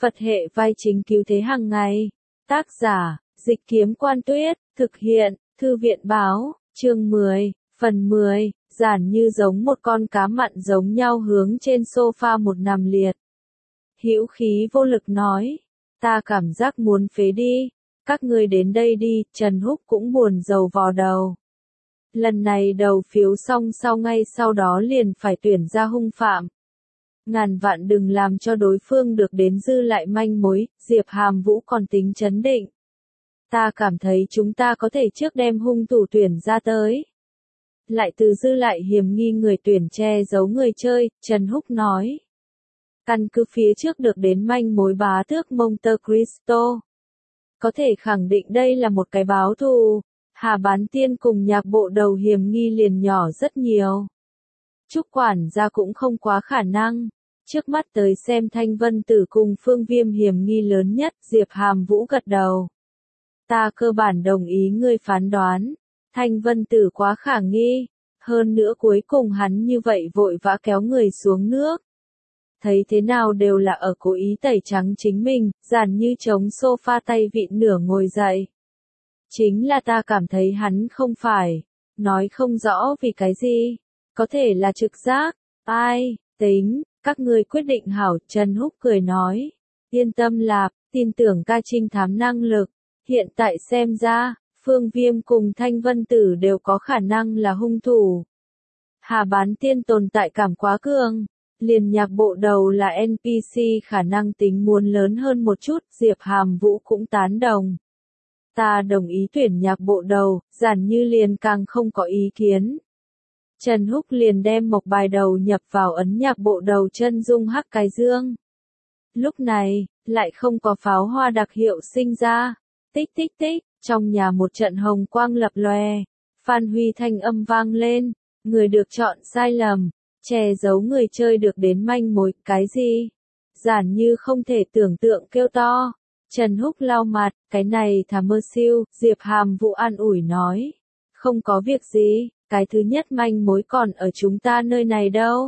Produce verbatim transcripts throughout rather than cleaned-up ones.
Phật hệ vai chính cứu thế hàng ngày. Tác giả, Dịch Kiếm Quan Tuyết, thực hiện, Thư viện Báo, chương mười, phần mười, giản như giống một con cá mặn giống nhau hướng trên sofa một nằm liệt. Hữu khí vô lực nói, ta cảm giác muốn phế đi, các ngươi đến đây đi, Trần Húc cũng buồn rầu vò đầu. Lần này đầu phiếu xong sau ngay sau đó liền phải tuyển ra hung phạm. Ngàn vạn đừng làm cho đối phương được đến dư lại manh mối, Diệp Hàm Vũ còn tính chấn định. Ta cảm thấy chúng ta có thể trước đem hung thủ tuyển ra tới. Lại từ dư lại hiểm nghi người tuyển che giấu người chơi, Trần Húc nói. Căn cứ phía trước được đến manh mối bá tước Monte Cristo. Có thể khẳng định đây là một cái báo thù, Hà Bán Tiên cùng nhạc bộ đầu hiểm nghi liền nhỏ rất nhiều. Trúc quản gia cũng không quá khả năng. Trước mắt tới xem Thanh Vân Tử cùng Phương Viêm hiểm nghi lớn nhất, Diệp Hàm Vũ gật đầu. Ta cơ bản đồng ý ngươi phán đoán. Thanh Vân Tử quá khả nghi. Hơn nữa cuối cùng hắn như vậy vội vã kéo người xuống nước. Thấy thế nào đều là ở cố ý tẩy trắng chính mình, giản như chống sofa tay vịn nửa ngồi dậy. Chính là ta cảm thấy hắn không phải. Nói không rõ vì cái gì. Có thể là trực giác. Ai, tính. Các ngươi quyết định hảo, Trần Húc cười nói. Yên tâm lạp, tin tưởng ca trinh thám năng lực. Hiện tại xem ra, Phương Viêm cùng Thanh Vân Tử đều có khả năng là hung thủ. Hà Bán Tiên tồn tại cảm quá cường. Liền nhạc bộ đầu là en pê xê khả năng tính muốn lớn hơn một chút, Diệp Hàm Vũ cũng tán đồng. Ta đồng ý tuyển nhạc bộ đầu, giản như liền càng không có ý kiến. Trần Húc liền đem một bài đầu nhập vào ấn nhạc bộ đầu chân dung hắc cái dương. Lúc này, lại không có pháo hoa đặc hiệu sinh ra. Tích tích tích, trong nhà một trận hồng quang lập lòe. Phan Huy thanh âm vang lên, người được chọn sai lầm, che giấu người chơi được đến manh mối, cái gì? Giản như không thể tưởng tượng kêu to. Trần Húc lau mặt, cái này thà mơ siêu, Diệp Hàm Vũ an ủi nói. Không có việc gì. Cái thứ nhất manh mối còn ở chúng ta nơi này đâu.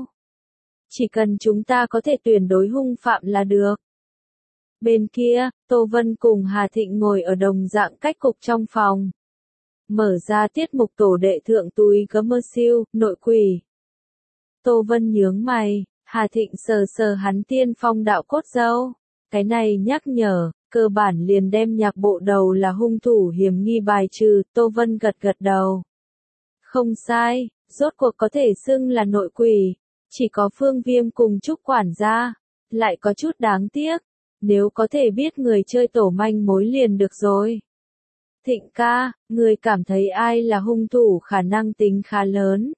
Chỉ cần chúng ta có thể tuyển đối hung phạm là được. Bên kia, Tô Vân cùng Hà Thịnh ngồi ở đồng dạng cách cục trong phòng. Mở ra tiết mục tổ đệ thượng túi gấm mơ siêu, nội quỷ. Tô Vân nhướng mày, Hà Thịnh sờ sờ hắn tiên phong đạo cốt dâu. Cái này nhắc nhở, cơ bản liền đem nhạc bộ đầu là hung thủ hiểm nghi bài trừ, Tô Vân gật gật đầu. Không sai, rốt cuộc có thể xưng là nội quỷ, chỉ có Phương Viêm cùng Trúc quản gia, lại có chút đáng tiếc, nếu có thể biết người chơi tổ manh mối liền được rồi. Thịnh ca, người cảm thấy ai là hung thủ khả năng tính khá lớn.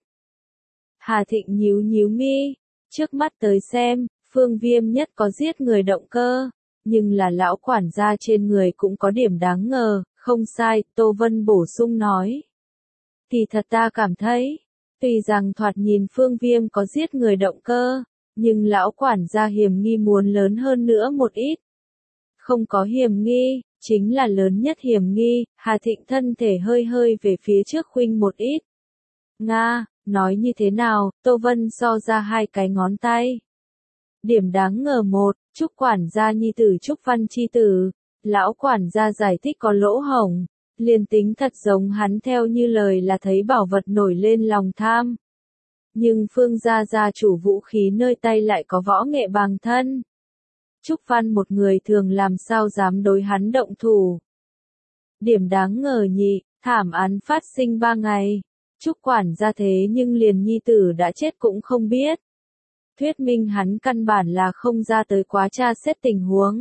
Hà Thịnh nhíu nhíu mi, trước mắt tới xem, Phương Viêm nhất có giết người động cơ, nhưng là lão quản gia trên người cũng có điểm đáng ngờ, không sai, Tô Vân bổ sung nói. Thì thật ta cảm thấy, tuy rằng thoạt nhìn Phương Viêm có giết người động cơ, nhưng lão quản gia hiểm nghi muốn lớn hơn nữa một ít. Không có hiểm nghi, chính là lớn nhất hiểm nghi, Hà Thịnh thân thể hơi hơi về phía trước khuynh một ít. Nga, nói như thế nào, Tô Vân so ra hai cái ngón tay. Điểm đáng ngờ một, Trúc quản gia nhi tử Trúc Văn chi tử, lão quản gia giải thích có lỗ hổng. Liền tính thật giống hắn theo như lời là thấy bảo vật nổi lên lòng tham. Nhưng Phương gia gia chủ vũ khí nơi tay lại có võ nghệ bằng thân. Trúc Văn một người thường làm sao dám đối hắn động thủ. Điểm đáng ngờ nhị, thảm án phát sinh ba ngày. Trúc quản gia thế nhưng liền nhi tử đã chết cũng không biết. Thuyết minh hắn căn bản là không ra tới quá tra xét tình huống.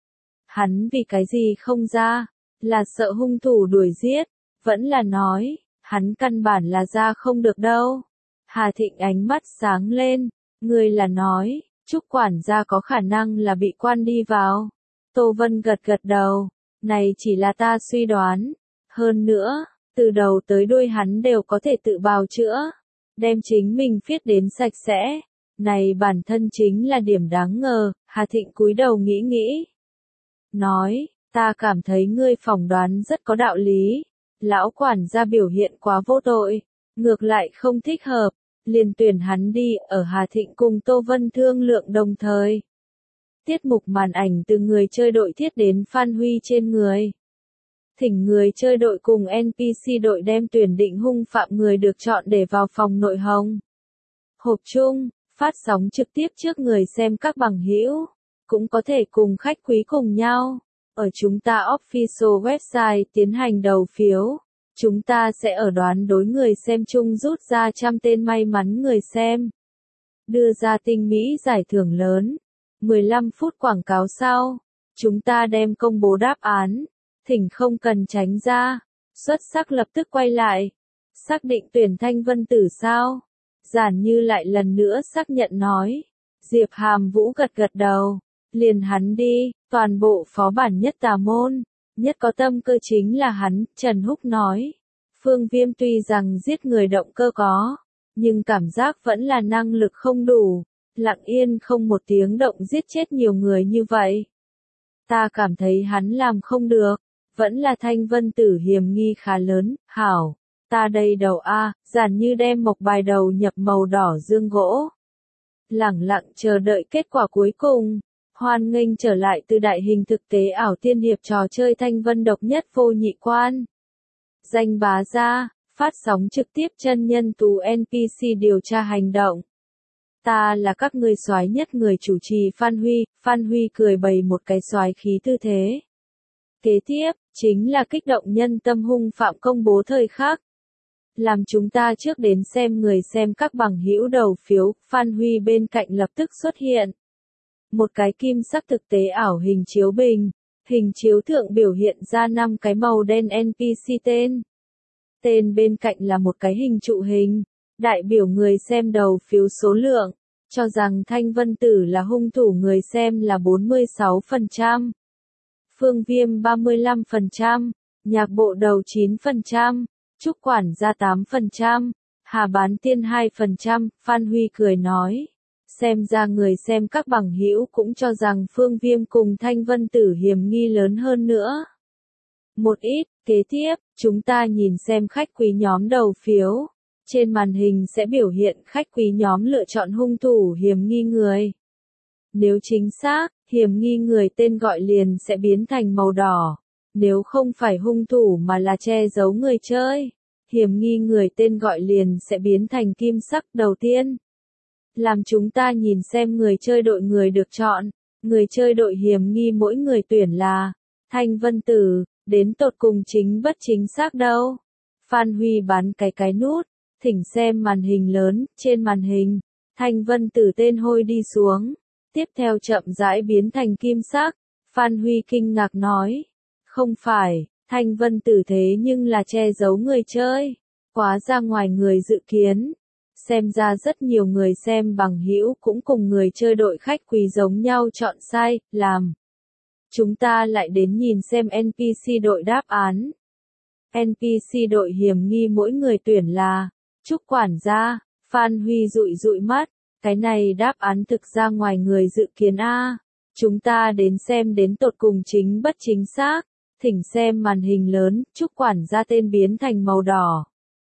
Hắn vì cái gì không ra? Là sợ hung thủ đuổi giết, vẫn là nói, hắn căn bản là ra không được đâu. Hà Thịnh ánh mắt sáng lên, người là nói, Trúc quản gia có khả năng là bị quan đi vào. Tô Vân gật gật đầu, này chỉ là ta suy đoán. Hơn nữa, từ đầu tới đuôi hắn đều có thể tự bào chữa, đem chính mình viết đến sạch sẽ. Này bản thân chính là điểm đáng ngờ, Hà Thịnh cúi đầu nghĩ nghĩ. Nói. Ta cảm thấy ngươi phỏng đoán rất có đạo lý. Lão quản gia biểu hiện quá vô tội, ngược lại không thích hợp, liền tuyển hắn đi, ở Hà Thịnh cùng Tô Vân thương lượng đồng thời. Tiết mục màn ảnh từ người chơi đội thiết đến Phan Huy trên người. Thỉnh người chơi đội cùng en pê xê đội đem tuyển định hung phạm người được chọn để vào phòng nội hồng. Hộp chung, phát sóng trực tiếp trước người xem các bằng hữu, cũng có thể cùng khách quý cùng nhau. Ở chúng ta official website tiến hành đầu phiếu. Chúng ta sẽ ở đoán đối người xem chung rút ra trăm tên may mắn người xem. Đưa ra tinh mỹ giải thưởng lớn. mười lăm phút quảng cáo sau, chúng ta đem công bố đáp án. Thỉnh không cần tránh ra. Xuất sắc lập tức quay lại. Xác định tuyển Thanh Vân Tử sao? Giản Như lại lần nữa xác nhận nói. Diệp Hàm Vũ gật gật đầu. Liền hắn đi, toàn bộ phó bản nhất tà môn. Nhất có tâm cơ chính là hắn, Trần Húc nói. Phương Viêm tuy rằng giết người động cơ có, nhưng cảm giác vẫn là năng lực không đủ. Lặng yên không một tiếng động giết chết nhiều người như vậy. Ta cảm thấy hắn làm không được. Vẫn là Thanh Vân Tử hiểm nghi khá lớn, hảo. Ta đây đầu A, Giản Như đem một bài đầu nhập màu đỏ dương gỗ. Lẳng lặng chờ đợi kết quả cuối cùng. Hoan nghênh trở lại từ đại hình thực tế ảo tiên hiệp trò chơi Thanh Vân độc nhất vô nhị quan. Danh bá gia, phát sóng trực tiếp chân nhân tú en pê xê điều tra hành động. Ta là các ngươi soái nhất người chủ trì Phan Huy, Phan Huy cười bày một cái soái khí tư thế. Kế tiếp, chính là kích động nhân tâm hung phạm công bố thời khắc. Làm chúng ta trước đến xem người xem các bằng hữu đầu phiếu, Phan Huy bên cạnh lập tức xuất hiện. Một cái kim sắc thực tế ảo hình chiếu bình, hình chiếu thượng biểu hiện ra năm cái màu đen en pê xê tên. Tên bên cạnh là một cái hình trụ hình, đại biểu người xem đầu phiếu số lượng, cho rằng Thanh Vân Tử là hung thủ người xem là bốn mươi sáu phần trăm. Phương Viêm ba mươi lăm phần trăm, Nhạc Bộ Đầu chín phần trăm, Trúc Quản gia tám phần trăm, Hà Bán Tiên hai phần trăm, Phan Huy cười nói. Xem ra người xem các bằng hữu cũng cho rằng Phương Viêm cùng Thanh Vân Tử hiểm nghi lớn hơn nữa. Một ít, kế tiếp, chúng ta nhìn xem khách quý nhóm đầu phiếu. Trên màn hình sẽ biểu hiện khách quý nhóm lựa chọn hung thủ hiểm nghi người. Nếu chính xác, hiểm nghi người tên gọi liền sẽ biến thành màu đỏ. Nếu không phải hung thủ mà là che giấu người chơi, hiểm nghi người tên gọi liền sẽ biến thành kim sắc đầu tiên. Làm chúng ta nhìn xem người chơi đội người được chọn. Người chơi đội hiểm nghi mỗi người tuyển là Thanh Vân Tử, đến tột cùng chính bất chính xác đâu. Phan Huy bắn cái cái nút, thỉnh xem màn hình lớn, trên màn hình, Thanh Vân Tử tên hôi đi xuống, tiếp theo chậm rãi biến thành kim sắc. Phan Huy kinh ngạc nói, không phải, Thanh Vân Tử thế nhưng là che giấu người chơi, quá ra ngoài người dự kiến. Xem ra rất nhiều người xem bằng hữu cũng cùng người chơi đội khách quý giống nhau chọn sai, làm. Chúng ta lại đến nhìn xem en pê xê đội đáp án. en pê xê đội hiểm nghi mỗi người tuyển là Trúc Quản gia. Phan Huy dụi dụi mắt, cái này đáp án thực ra ngoài người dự kiến a. Chúng ta đến xem đến tột cùng chính bất chính xác. Thỉnh xem màn hình lớn, Trúc Quản gia tên biến thành màu đỏ.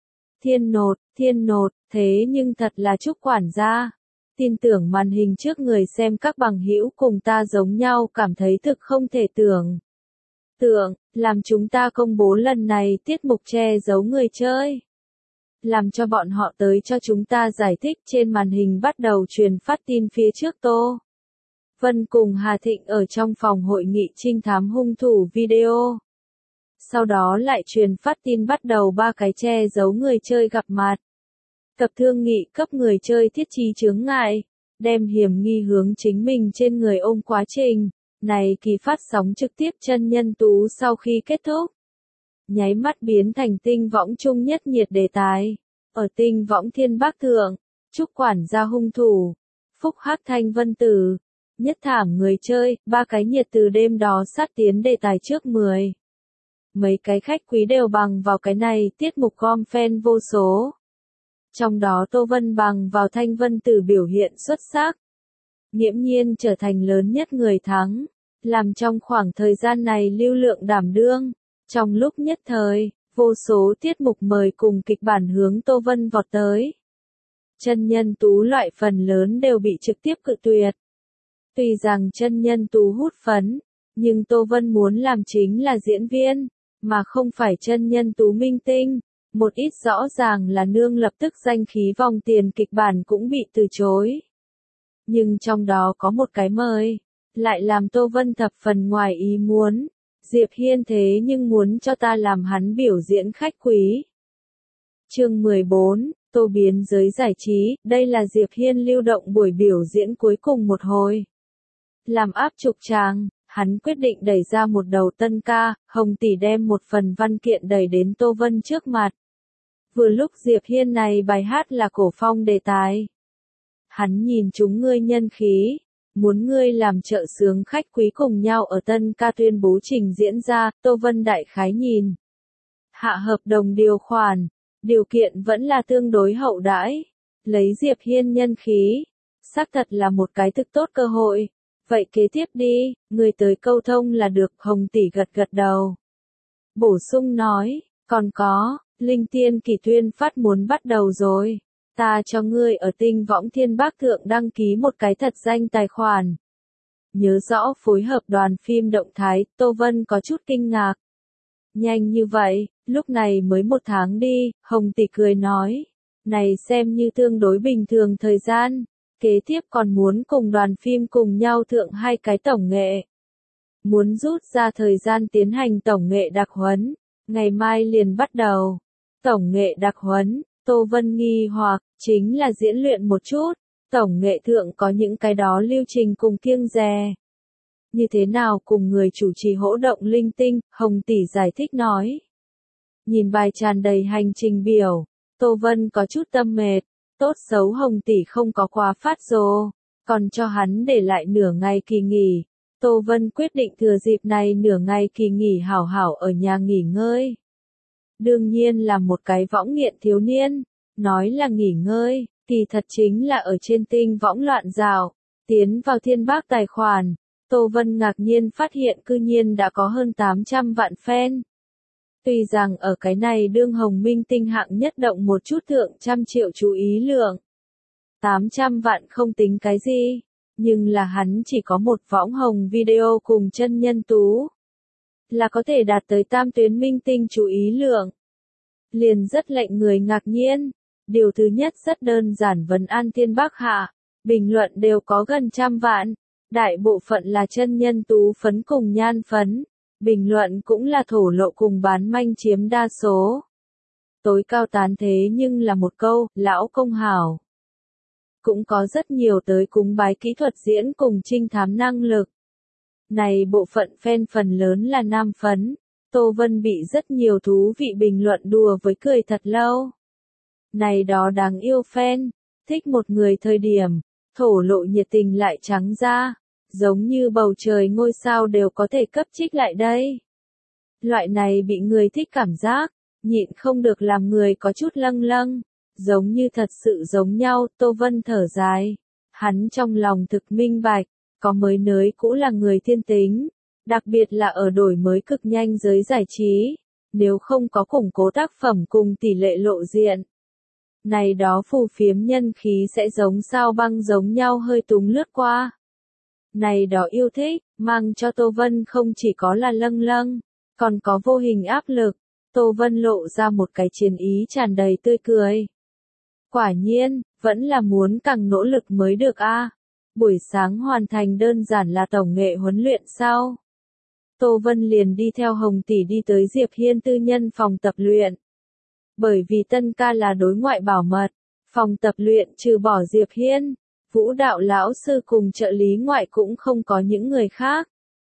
Thiên nột, thiên nột, thế nhưng thật là Trúc Quản gia. Tin tưởng màn hình trước người xem các bằng hữu cùng ta giống nhau cảm thấy thực không thể tưởng. Tưởng, làm chúng ta công bố lần này tiết mục che giấu người chơi. Làm cho bọn họ tới cho chúng ta giải thích trên màn hình bắt đầu truyền phát tin phía trước Tô Vân cùng Hà Thịnh ở trong phòng hội nghị trinh thám hung thủ video. Sau đó lại truyền phát tin bắt đầu ba cái che giấu người chơi gặp mặt. Cập thương nghị cấp người chơi thiết trí chướng ngại, đem hiểm nghi hướng chính mình trên người ôm quá trình. Này kỳ phát sóng trực tiếp chân nhân tú sau khi kết thúc. Nháy mắt biến thành tinh võng chung nhất nhiệt đề tài. Ở tinh võng thiên bác thượng, Trúc Quản gia hung thủ, Phúc Hắc Thanh Vân Tử, nhất thảm người chơi, ba cái nhiệt từ đêm đó sát tiến đề tài trước mười. Mấy cái khách quý đều bằng vào cái này tiết mục gom fan vô số. Trong đó Tô Vân bằng vào Thanh Vân Tử biểu hiện xuất sắc. Nghiễm nhiên trở thành lớn nhất người thắng, làm trong khoảng thời gian này lưu lượng đảm đương. Trong lúc nhất thời, vô số tiết mục mời cùng kịch bản hướng Tô Vân vọt tới. Chân nhân tú loại phần lớn đều bị trực tiếp cự tuyệt. Tuy rằng chân nhân tú hút phấn, nhưng Tô Vân muốn làm chính là diễn viên, mà không phải chân nhân tú minh tinh. Một ít rõ ràng là nương lập tức danh khí vòng tiền kịch bản cũng bị từ chối. Nhưng trong đó có một cái mời, lại làm Tô Vân thập phần ngoài ý muốn. Diệp Hiên thế nhưng muốn cho ta làm hắn biểu diễn khách quý. Chương mười bốn, Tô biến giới giải trí, đây là Diệp Hiên lưu động buổi biểu diễn cuối cùng một hồi. Làm áp trục tràng, hắn quyết định đẩy ra một đầu tân ca, Hồng tỷ đem một phần văn kiện đẩy đến Tô Vân trước mặt. Vừa lúc Diệp Hiên này bài hát là cổ phong đề tài. Hắn nhìn chúng ngươi nhân khí, muốn ngươi làm trợ sướng khách quý cùng nhau ở tân ca tuyên bố trình diễn ra, Tô Vân đại khái nhìn. Hạ hợp đồng điều khoản, điều kiện vẫn là tương đối hậu đãi, lấy Diệp Hiên nhân khí, xác thật là một cái thực tốt cơ hội. Vậy kế tiếp đi, người tới câu thông là được, Hồng tỷ gật gật đầu. Bổ sung nói, còn có, Linh Tiên Kỳ tuyên phát muốn bắt đầu rồi. Ta cho ngươi ở Tinh Võng Thiên Bác Thượng đăng ký một cái thật danh tài khoản. Nhớ rõ phối hợp đoàn phim động thái, Tô Vân có chút kinh ngạc. Nhanh như vậy, lúc này mới một tháng đi, Hồng tỷ cười nói. Này xem như tương đối bình thường thời gian. Kế tiếp còn muốn cùng đoàn phim cùng nhau thượng hai cái tổng nghệ. Muốn rút ra thời gian tiến hành tổng nghệ đặc huấn. Ngày mai liền bắt đầu. Tổng nghệ đặc huấn, Tô Vân nghi hoặc, chính là diễn luyện một chút. Tổng nghệ thượng có những cái đó lưu trình cùng kiêng dè. Như thế nào cùng người chủ trì hỗ động linh tinh, Hồng tỷ giải thích nói. Nhìn bài tràn đầy hành trình biểu, Tô Vân có chút tâm mệt. Tốt xấu Hồng tỷ không có quá phát rồ, còn cho hắn để lại nửa ngày kỳ nghỉ. Tô Vân quyết định thừa dịp này nửa ngày kỳ nghỉ hảo hảo ở nhà nghỉ ngơi. Đương nhiên là một cái võng nghiện thiếu niên, nói là nghỉ ngơi, kỳ thật chính là ở trên tinh võng loạn rào, tiến vào Thiên Bác tài khoản. Tô Vân ngạc nhiên phát hiện cư nhiên đã có hơn tám trăm vạn fan. Tuy rằng ở cái này đương hồng minh tinh hạng nhất động một chút thượng trăm triệu chú ý lượng. tám trăm vạn không tính cái gì, nhưng là hắn chỉ có một võng hồng video cùng chân nhân tú. Là có thể đạt tới tam tuyến minh tinh chú ý lượng. Liền rất lệnh người ngạc nhiên. Điều thứ nhất rất đơn giản, vấn an Thiên Bác hạ, bình luận đều có gần trăm vạn. Đại bộ phận là chân nhân tú phấn cùng nhan phấn. Bình luận cũng là thổ lộ cùng bán manh chiếm đa số. Tối cao tán thế nhưng là một câu, lão công hảo. Cũng có rất nhiều tới cúng bái kỹ thuật diễn cùng trinh thám năng lực. Này bộ phận fan phần lớn là nam phấn. Tô Vân bị rất nhiều thú vị bình luận đùa với cười thật lâu. Này đó đáng yêu fan, thích một người thời điểm, thổ lộ nhiệt tình lại trắng ra. Giống như bầu trời ngôi sao đều có thể cấp trích lại đây. Loại này bị người thích cảm giác, nhịn không được làm người có chút lâng lâng, giống như thật sự giống nhau. Tô Vân thở dài, hắn trong lòng thực minh bạch, có mới nới cũ là người thiên tính, đặc biệt là ở đổi mới cực nhanh giới giải trí, nếu không có củng cố tác phẩm cùng tỷ lệ lộ diện. Này đó phù phiếm nhân khí sẽ giống sao băng giống nhau hơi túng lướt qua. Này đó yêu thích, mang cho Tô Vân không chỉ có là lâng lâng, còn có vô hình áp lực. Tô Vân lộ ra một cái chiến ý tràn đầy tươi cười. Quả nhiên, vẫn là muốn càng nỗ lực mới được a. Buổi sáng hoàn thành đơn giản là tổng nghệ huấn luyện sau. Tô Vân liền đi theo Hồng tỷ đi tới Diệp Hiên tư nhân phòng tập luyện. Bởi vì tân ca là đối ngoại bảo mật, phòng tập luyện trừ bỏ Diệp Hiên, vũ đạo lão sư cùng trợ lý ngoại cũng không có những người khác.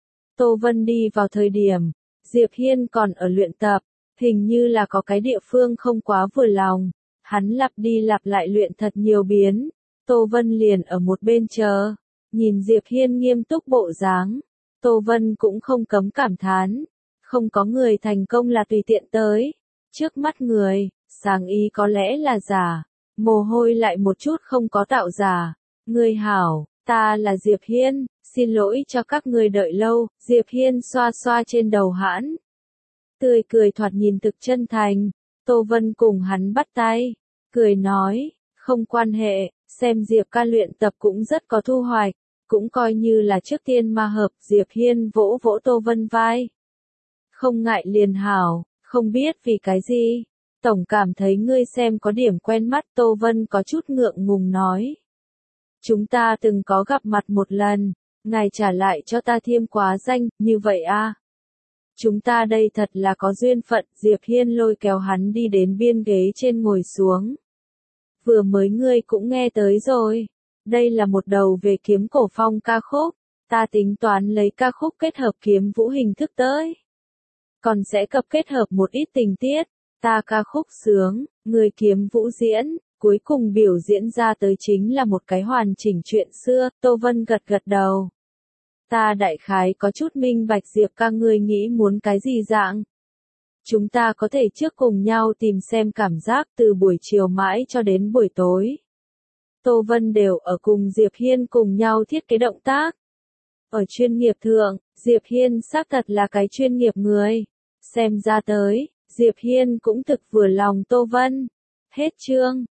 Tô Vân đi vào thời điểm, Diệp Hiên còn ở luyện tập, hình như là có cái địa phương không quá vừa lòng. Hắn lặp đi lặp lại luyện thật nhiều biến. Tô Vân liền ở một bên chờ, nhìn Diệp Hiên nghiêm túc bộ dáng. Tô Vân cũng không cấm cảm thán, không có người thành công là tùy tiện tới. Trước mắt người, sáng ý có lẽ là giả, mồ hôi lại một chút không có tạo giả. Người hảo, ta là Diệp Hiên, xin lỗi cho các người đợi lâu. Diệp Hiên xoa xoa trên đầu hãn, tươi cười thoạt nhìn thực chân thành. Tô Vân cùng hắn bắt tay, cười nói, không quan hệ, xem Diệp ca luyện tập cũng rất có thu hoạch, Cũng coi như là trước tiên ma hợp, Diệp Hiên vỗ vỗ Tô Vân vai. Không ngại liền hảo, không biết vì cái gì. Tổng cảm thấy ngươi xem có điểm quen mắt, Tô Vân có chút ngượng ngùng nói. Chúng ta từng có gặp mặt một lần, ngài trả lại cho ta thêm quá danh, như vậy a? Chúng ta đây thật là có duyên phận, Diệp Hiên lôi kéo hắn đi đến biên ghế trên ngồi xuống. Vừa mới ngươi cũng nghe tới rồi, đây là một đầu về kiếm cổ phong ca khúc, ta tính toán lấy ca khúc kết hợp kiếm vũ hình thức tới. Còn sẽ cập kết hợp một ít tình tiết, ta ca khúc sướng, người kiếm vũ diễn, cuối cùng biểu diễn ra tới chính là một cái hoàn chỉnh chuyện xưa, Tô Vân gật gật đầu. Ta đại khái có chút minh bạch Diệp ca ngươi nghĩ muốn cái gì dạng. Chúng ta có thể trước cùng nhau tìm xem cảm giác từ buổi chiều mãi cho đến buổi tối. Tô Vân đều ở cùng Diệp Hiên cùng nhau thiết kế động tác. Ở chuyên nghiệp thượng, Diệp Hiên xác thật là cái chuyên nghiệp người. Xem ra tới, Diệp Hiên cũng thực vừa lòng Tô Vân. Hết chương.